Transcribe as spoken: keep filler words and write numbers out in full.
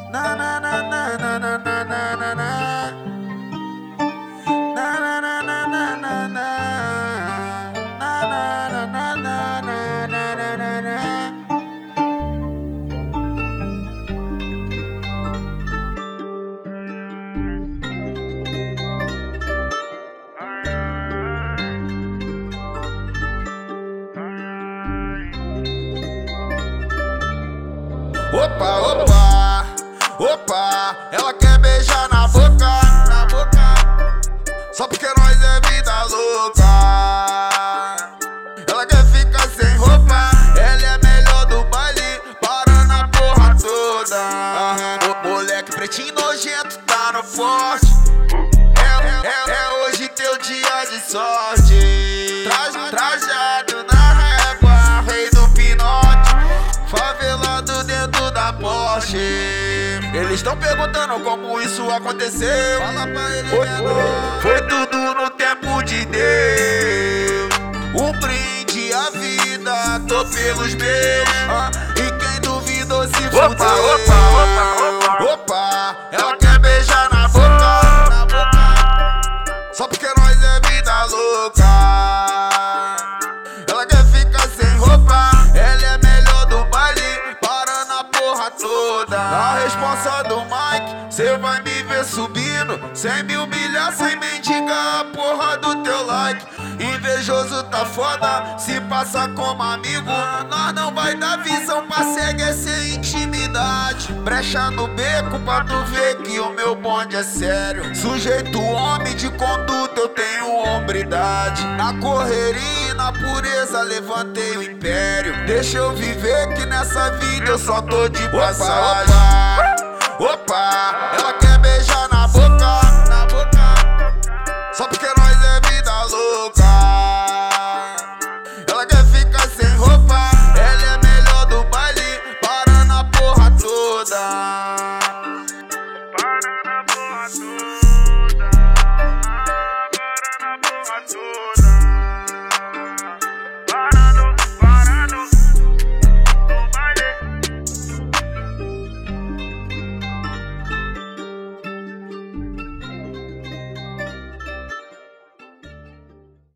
Na na na na na na na na na na. Na na na na na na na. Na na na na na na na na na. Opa, opa, opa, ela quer beijar na boca, na boca, só porque nós é vida louca. Ela quer ficar sem roupa, ela é melhor do baile, parando a porra toda. O moleque pretinho nojento tá no forte, é, é, é hoje teu dia de sorte. Traje, trajado na régua, rei do pinote, favelado dentro da Porsche. Eles tão perguntando como isso aconteceu. Fala pra ele, foi, foi tudo no tempo de Deus. Um brinde à vida, tô pelos meus. Ah, e quem duvidou se fudeu. Opa, opa, opa, opa, opa, ela quer beijar na boca, na boca, só porque nós é vida louca. Ela quer ficar sem roupa, ela é melhor do baile, parando a porra toda. Na responsa do Mike, cê vai me ver subindo, sem me humilhar, sem mendigar a porra do teu like. Invejoso tá foda, se passa como amigo, nós não vai dar visão pra cegar sem intimidade. Brecha no beco pra tu ver que o meu bonde é sério. Sujeito homem de conduta, eu tenho hombridade. Na correria e na pureza levantei o império. Deixa eu viver que nessa vida eu só tô de passagem. Opa, opa, opa.